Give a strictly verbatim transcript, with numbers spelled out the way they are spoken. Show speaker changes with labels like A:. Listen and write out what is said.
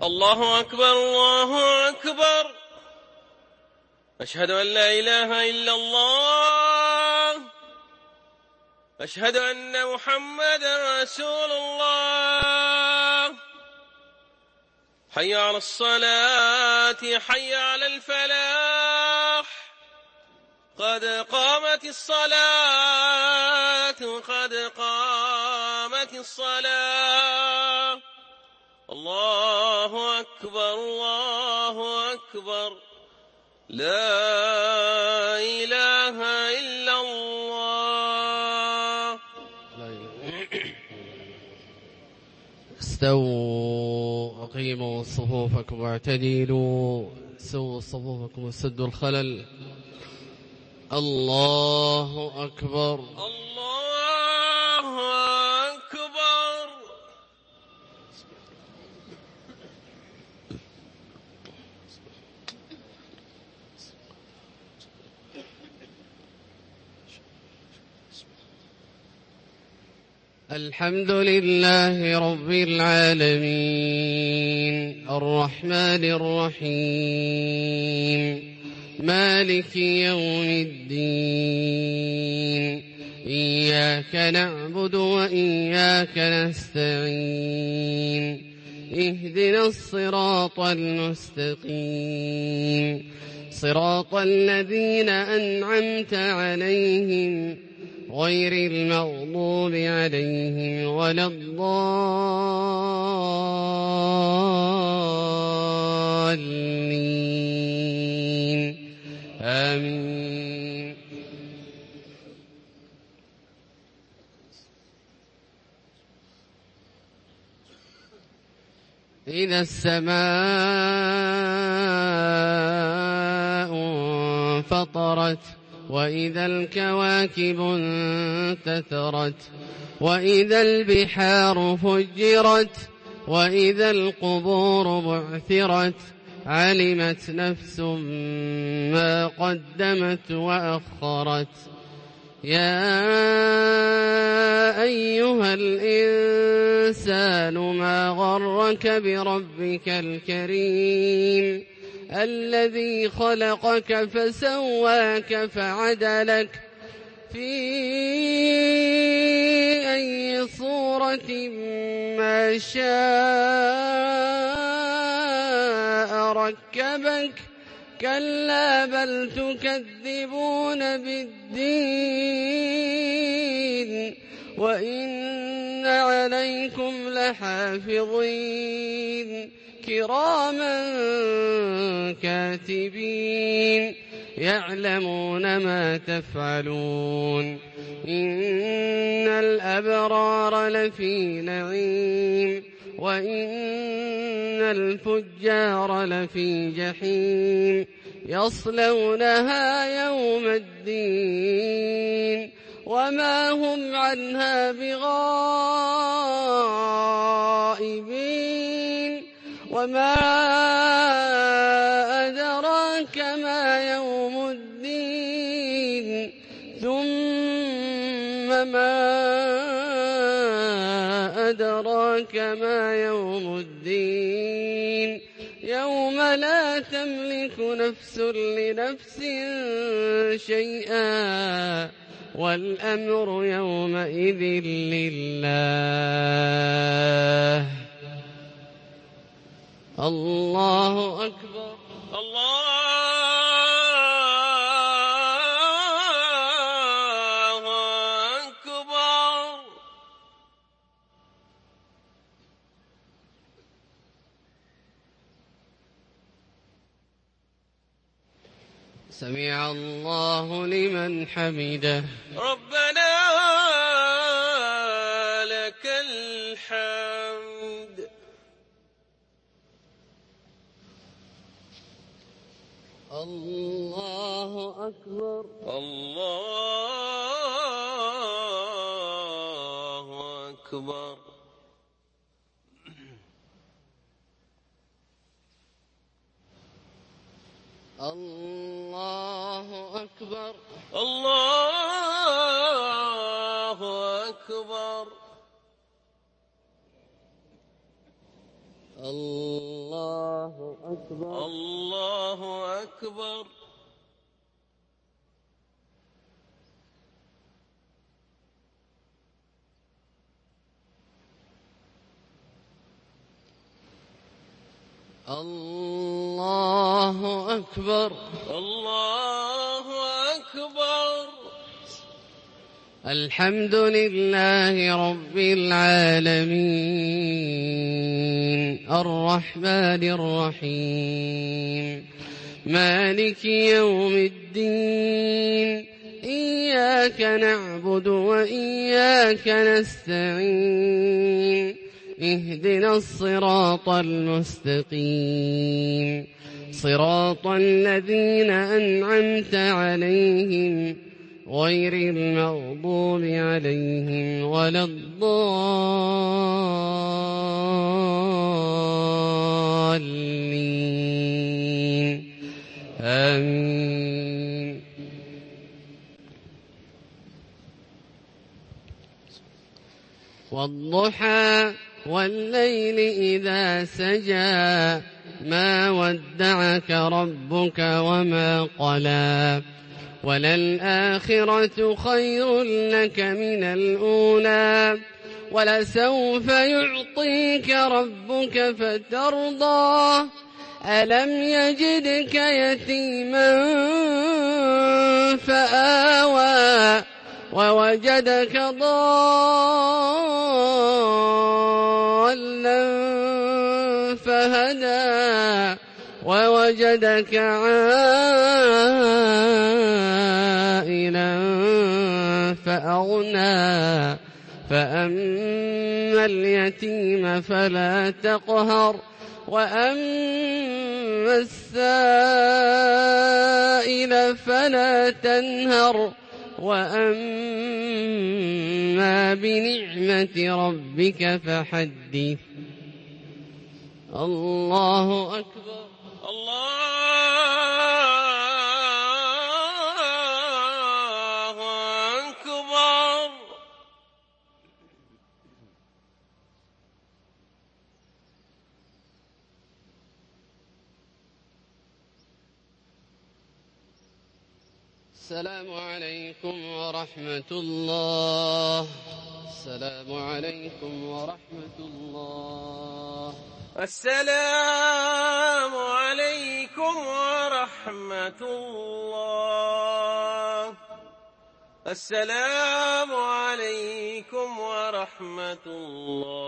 A: الله أكبر الله أكبر. أشهد أن لا إله إلا الله. أشهد أن محمدا رسول الله. حي على الصلاة حي على الفلاح. قد قامت الصلاة قد قامت الصلاة. الله أكبر الله أكبر. لا إله إلا الله.
B: استووا أقيموا صفوفكم واعتدلوا. سووا صفوفكم وسدوا الخلل. الله أكبر
A: الله أكبر.
B: الحمد لله رب العالمين الرحمن الرحيم مالك يوم الدين. إياك نعبد وإياك نستعين. اهدنا الصراط المستقيم صراط الذين أنعمت عليهم غير المغضوب عليهم ولا الضالين. آمين. إذا السماء انفطرت وإذا الكواكب انتثرت وإذا البحار فجرت وإذا القبور بعثرت علمت نفس ما قدمت وأخرت. يا أيها الإنسان ما غرك بربك الكريم الذي خلقك فسواك فعدلك في أي صورة ما شاء ركبك. كلا بل تكذبون بالدين وإن عليكم لحافظين كراما كاتبين يعلمون ما تفعلون. إن الأبرار لفي نعيم وإن الفجار لفي جحيم يصلونها يوم الدين وما هم عنها بغائبين. وما أدراك ما يوم الدين ثم ما أدراك ما يوم الدين يوم لا تملك نفس لنفس شيئا والأمر يومئذ لله. الله أكبر
A: الله أكبر.
B: سمع الله لمن حمده.
A: ربنا لك الحمد.
B: الله أكبر
A: الله أكبر.
B: الله أكبر
A: الله أكبر.
B: الله أكبر.
A: الله أكبر.
B: الله أكبر.
A: الله أكبر.
B: الحمد لله رب العالمين الرحمن الرحيم مالك يوم الدين إياك نعبد وإياك نستعين اهدنا الصراط المستقيم صراط الذين أنعمت عليهم غير المغضوب عليهم ولا الضالين آمين. والضحى والليل إذا سجى ما ودعك ربك وما قلى وللآخرة خير لك من الأولى ولسوف يعطيك ربك فترضى ألم يجدك يتيما فآوى ووجدك ضالا فهدى ووجدك عائلا فأغنى فأما اليتيم فلا تقهر وأما السائل فلا تنهر وأما بنعمة ربك فحدث. الله أكبر.
A: الله أكبر.
B: السلام عليكم ورحمة الله. السلام عليكم ورحمة الله.
A: السلام عليكم ورحمة الله. السلام عليكم ورحمة الله.